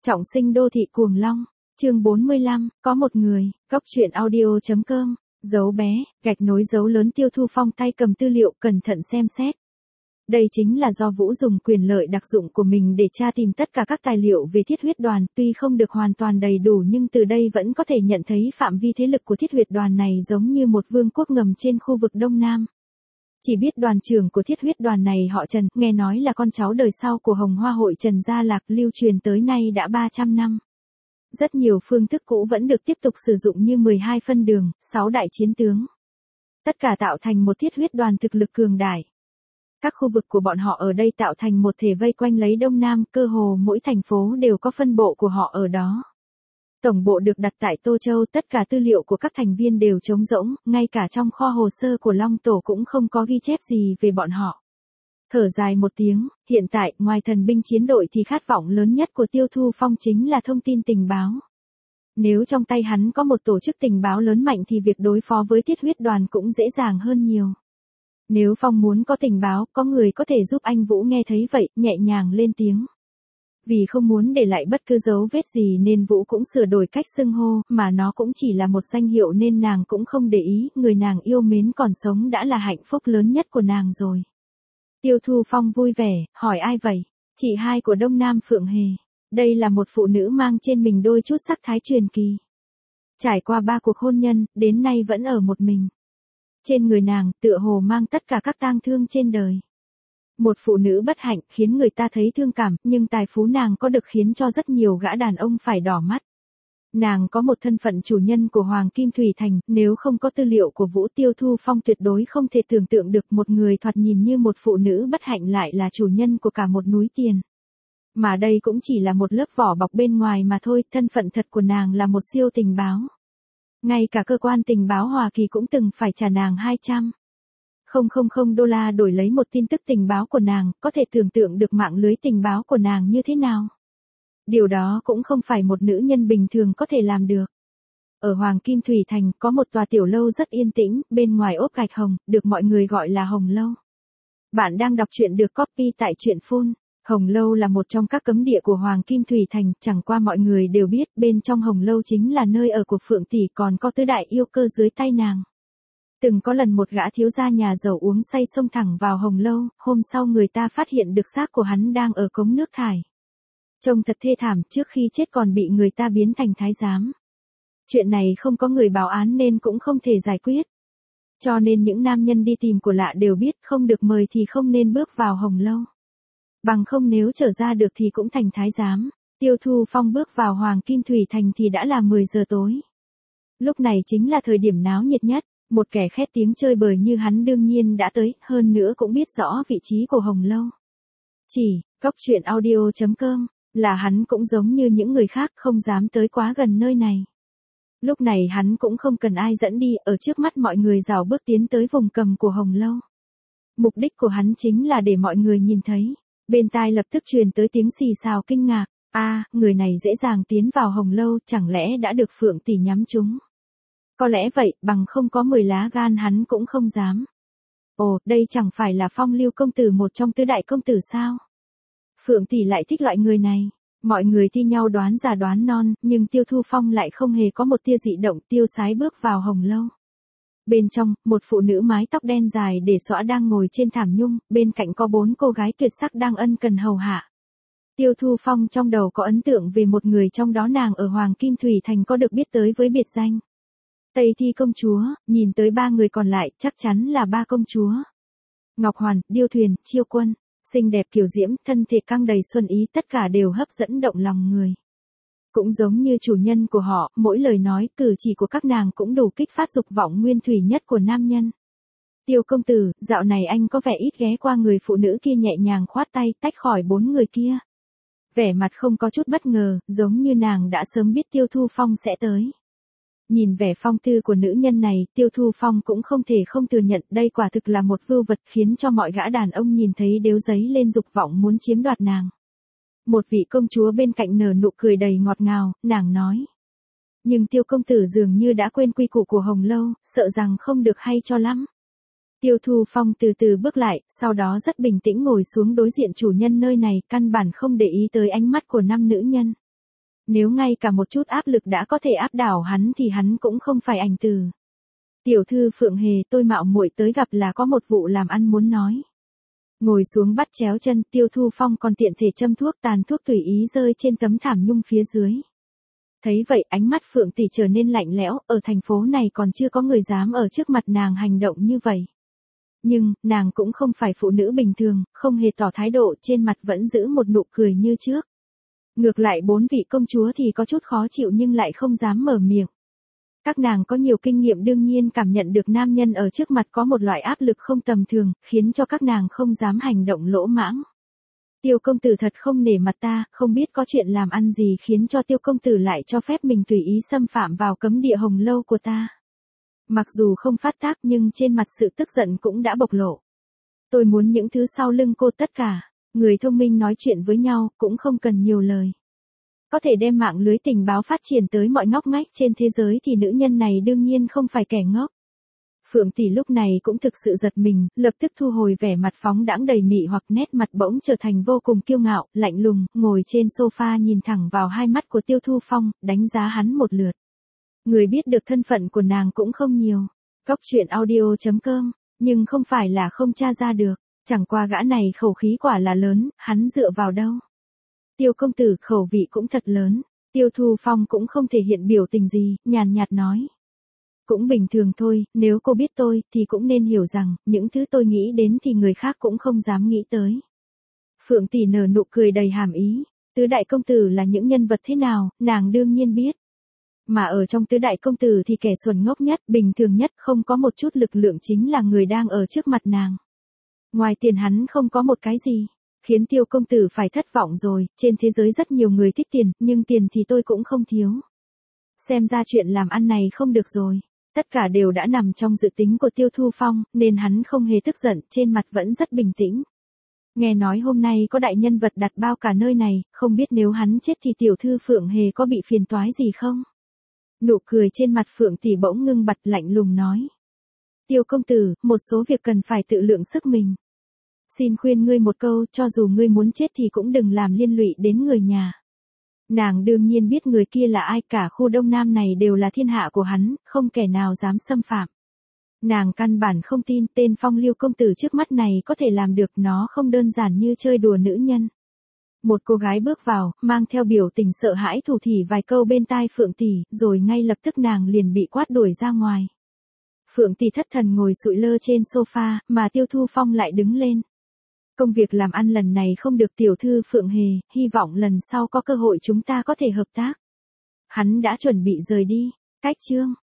Trọng sinh đô thị cuồng long, chương 45, có một người, Cóc truyện audio.com, dấu bé, gạch nối dấu lớn Tiêu Thu Phong tay cầm tư liệu cẩn thận xem xét. Đây chính là do Vũ dùng quyền lợi đặc dụng của mình để tra tìm tất cả các tài liệu về Thiết Huyết Đoàn, tuy không được hoàn toàn đầy đủ nhưng từ đây vẫn có thể nhận thấy phạm vi thế lực của Thiết Huyết Đoàn này giống như một vương quốc ngầm trên khu vực Đông Nam. Chỉ biết đoàn trưởng của Thiết Huyết Đoàn này họ Trần, nghe nói là con cháu đời sau của Hồng Hoa hội Trần Gia Lạc, lưu truyền tới nay đã 300 năm. Rất nhiều phương thức cũ vẫn được tiếp tục sử dụng như 12 phân đường, 6 đại chiến tướng. Tất cả tạo thành một Thiết Huyết Đoàn thực lực cường đại. Các khu vực của bọn họ ở đây tạo thành một thể vây quanh lấy Đông Nam, cơ hồ mỗi thành phố đều có phân bộ của họ ở đó. Tổng bộ được đặt tại Tô Châu, tất cả tư liệu của các thành viên đều trống rỗng, ngay cả trong kho hồ sơ của Long Tổ cũng không có ghi chép gì về bọn họ. Thở dài một tiếng, hiện tại, ngoài thần binh chiến đội thì khát vọng lớn nhất của Tiêu Thu Phong chính là thông tin tình báo. Nếu trong tay hắn có một tổ chức tình báo lớn mạnh thì việc đối phó với Thiết Huyết Đoàn cũng dễ dàng hơn nhiều. Nếu Phong muốn có tình báo, có người có thể giúp anh Vũ nghe thấy vậy, nhẹ nhàng lên tiếng. Vì không muốn để lại bất cứ dấu vết gì nên Vũ cũng sửa đổi cách xưng hô, mà nó cũng chỉ là một danh hiệu nên nàng cũng không để ý, người nàng yêu mến còn sống đã là hạnh phúc lớn nhất của nàng rồi. Tiêu Thu Phong vui vẻ, hỏi ai vậy? Chị hai của Đông Nam Phượng Hề. Đây là một phụ nữ mang trên mình đôi chút sắc thái truyền kỳ. Trải qua 3 cuộc hôn nhân, đến nay vẫn ở một mình. Trên người nàng, tựa hồ mang tất cả các tang thương trên đời. Một phụ nữ bất hạnh khiến người ta thấy thương cảm, nhưng tài phú nàng có được khiến cho rất nhiều gã đàn ông phải đỏ mắt. Nàng có một thân phận chủ nhân của Hoàng Kim Thủy Thành, nếu không có tư liệu của Vũ, Tiêu Thu Phong tuyệt đối không thể tưởng tượng được một người thoạt nhìn như một phụ nữ bất hạnh lại là chủ nhân của cả một núi tiền. Mà đây cũng chỉ là một lớp vỏ bọc bên ngoài mà thôi, thân phận thật của nàng là một siêu tình báo. Ngay cả cơ quan tình báo Hoa Kỳ cũng từng phải trả nàng 200.000 đô la đổi lấy một tin tức tình báo của nàng, có thể tưởng tượng được mạng lưới tình báo của nàng như thế nào. Điều đó cũng không phải một nữ nhân bình thường có thể làm được. Ở Hoàng Kim Thủy Thành có một tòa tiểu lâu rất yên tĩnh, bên ngoài ốp gạch hồng, được mọi người gọi là Hồng Lâu. Bạn đang đọc truyện được copy tại truyện Phun. Hồng Lâu là một trong các cấm địa của Hoàng Kim Thủy Thành, chẳng qua mọi người đều biết bên trong Hồng Lâu chính là nơi ở của Phượng Tỷ, còn có tứ đại yêu cơ dưới tay nàng. Từng có lần một gã thiếu gia nhà giàu uống say xông thẳng vào Hồng Lâu, hôm sau người ta phát hiện được xác của hắn đang ở cống nước thải. Trông thật thê thảm, trước khi chết còn bị người ta biến thành thái giám. Chuyện này không có người báo án nên cũng không thể giải quyết. Cho nên những nam nhân đi tìm của lạ đều biết không được mời thì không nên bước vào Hồng Lâu. Bằng không nếu trở ra được thì cũng thành thái giám. Tiêu Thu Phong bước vào Hoàng Kim Thủy Thành thì đã là 10 giờ tối. Lúc này chính là thời điểm náo nhiệt nhất, một kẻ khét tiếng chơi bời như hắn đương nhiên đã tới, hơn nữa cũng biết rõ vị trí của Hồng Lâu. Chỉ, Cóc truyện audio.com, là hắn cũng giống như những người khác không dám tới quá gần nơi này. Lúc này hắn cũng không cần ai dẫn đi, ở trước mắt mọi người rảo bước tiến tới vùng cầm của Hồng Lâu. Mục đích của hắn chính là để mọi người nhìn thấy. Bên tai lập tức truyền tới tiếng xì xào kinh ngạc. Người này dễ dàng tiến vào Hồng Lâu, chẳng lẽ đã được Phượng Tỷ nhắm trúng? Có lẽ vậy, bằng không có 10 lá gan hắn cũng không dám. Ồ, đây chẳng phải là Phong Lưu công tử, một trong tứ đại công tử sao? Phượng Tỷ lại thích loại người này. Mọi người thi nhau đoán già đoán non, nhưng Tiêu Thu Phong lại không hề có một tia dị động, tiêu sái bước vào Hồng Lâu. Bên trong, một phụ nữ mái tóc đen dài để xõa đang ngồi trên thảm nhung, bên cạnh có 4 cô gái tuyệt sắc đang ân cần hầu hạ. Tiêu Thu Phong trong đầu có ấn tượng về một người trong đó, nàng ở Hoàng Kim Thủy Thành có được biết tới với biệt danh Tây Thi công chúa, nhìn tới 3 người còn lại chắc chắn là 3 công chúa. Ngọc Hoàn, Điêu Thuyền, Chiêu Quân, xinh đẹp kiều diễm, thân thể căng đầy xuân ý, tất cả đều hấp dẫn động lòng người. Cũng giống như chủ nhân của họ, mỗi lời nói, cử chỉ của các nàng cũng đủ kích phát dục vọng nguyên thủy nhất của nam nhân. Tiêu công tử, dạo này anh có vẻ ít ghé qua, người phụ nữ kia nhẹ nhàng khoát tay tách khỏi 4 người kia. Vẻ mặt không có chút bất ngờ, giống như nàng đã sớm biết Tiêu Thu Phong sẽ tới. Nhìn vẻ phong tư của nữ nhân này, Tiêu Thu Phong cũng không thể không thừa nhận đây quả thực là một vưu vật khiến cho mọi gã đàn ông nhìn thấy đều dấy lên dục vọng muốn chiếm đoạt nàng. Một vị công chúa bên cạnh nở nụ cười đầy ngọt ngào, nàng nói. Nhưng Tiêu công tử dường như đã quên quy củ của Hồng Lâu, sợ rằng không được hay cho lắm. Tiêu Thu Phong từ từ bước lại, sau đó rất bình tĩnh ngồi xuống đối diện chủ nhân nơi này, căn bản không để ý tới ánh mắt của 5 nữ nhân. Nếu ngay cả một chút áp lực đã có thể áp đảo hắn thì hắn cũng không phải ảnh từ. Tiểu thư Phượng Hề, tôi mạo muội tới gặp là có một vụ làm ăn muốn nói. Ngồi xuống bắt chéo chân, Tiêu Thu Phong còn tiện thể châm thuốc, tàn thuốc tùy ý rơi trên tấm thảm nhung phía dưới. Thấy vậy ánh mắt Phượng tỷ trở nên lạnh lẽo, ở thành phố này còn chưa có người dám ở trước mặt nàng hành động như vậy. Nhưng, nàng cũng không phải phụ nữ bình thường, không hề tỏ thái độ, trên mặt vẫn giữ một nụ cười như trước. Ngược lại 4 vị công chúa thì có chút khó chịu nhưng lại không dám mở miệng. Các nàng có nhiều kinh nghiệm đương nhiên cảm nhận được nam nhân ở trước mặt có một loại áp lực không tầm thường, khiến cho các nàng không dám hành động lỗ mãng. Tiêu công tử thật không nể mặt ta, không biết có chuyện làm ăn gì khiến cho tiêu công tử lại cho phép mình tùy ý xâm phạm vào cấm địa Hồng Lâu của ta. Mặc dù không phát tác nhưng trên mặt sự tức giận cũng đã bộc lộ. Tôi muốn những thứ sau lưng cô tất cả, người thông minh nói chuyện với nhau cũng không cần nhiều lời. Có thể đem mạng lưới tình báo phát triển tới mọi ngóc ngách trên thế giới thì nữ nhân này đương nhiên không phải kẻ ngốc. Phượng tỷ lúc này cũng thực sự giật mình, lập tức thu hồi vẻ mặt phóng đãng đầy mị hoặc nét mặt bỗng trở thành vô cùng kiêu ngạo, lạnh lùng, ngồi trên sofa nhìn thẳng vào hai mắt của Tiêu Thu Phong, đánh giá hắn một lượt. Người biết được thân phận của nàng cũng không nhiều. Cóc truyện audio.com, nhưng không phải là không tra ra được, chẳng qua gã này khẩu khí quả là lớn, hắn dựa vào đâu. Tiêu công tử khẩu vị cũng thật lớn, Tiêu Thu Phong cũng không thể hiện biểu tình gì, nhàn nhạt nói. Cũng bình thường thôi, nếu cô biết tôi, thì cũng nên hiểu rằng, những thứ tôi nghĩ đến thì người khác cũng không dám nghĩ tới. Phượng tỷ nở nụ cười đầy hàm ý, tứ đại công tử là những nhân vật thế nào, nàng đương nhiên biết. Mà ở trong tứ đại công tử thì kẻ xuẩn ngốc nhất, bình thường nhất, không có một chút lực lượng chính là người đang ở trước mặt nàng. Ngoài tiền hắn không có một cái gì. Khiến Tiêu công tử phải thất vọng rồi, trên thế giới rất nhiều người thích tiền, nhưng tiền thì tôi cũng không thiếu. Xem ra chuyện làm ăn này không được rồi. Tất cả đều đã nằm trong dự tính của Tiêu Thu Phong, nên hắn không hề tức giận, trên mặt vẫn rất bình tĩnh. Nghe nói hôm nay có đại nhân vật đặt bao cả nơi này, không biết nếu hắn chết thì tiểu thư Phượng Hề có bị phiền toái gì không? Nụ cười trên mặt Phượng tỷ bỗng ngưng bặt, lạnh lùng nói. Tiêu công tử, một số việc cần phải tự lượng sức mình. Xin khuyên ngươi một câu, cho dù ngươi muốn chết thì cũng đừng làm liên lụy đến người nhà. Nàng đương nhiên biết người kia là ai, cả khu Đông Nam này đều là thiên hạ của hắn, không kẻ nào dám xâm phạm. Nàng căn bản không tin tên Phong Lưu công tử trước mắt này có thể làm được, nó không đơn giản như chơi đùa nữ nhân. Một cô gái bước vào, mang theo biểu tình sợ hãi thủ thỉ vài câu bên tai Phượng tỷ, rồi ngay lập tức nàng liền bị quát đuổi ra ngoài. Phượng tỷ thất thần ngồi sụi lơ trên sofa, mà Tiêu Thu Phong lại đứng lên. Công việc làm ăn lần này không được tiểu thư Phượng Hề, hy vọng lần sau có cơ hội chúng ta có thể hợp tác. Hắn đã chuẩn bị rời đi. Cách chương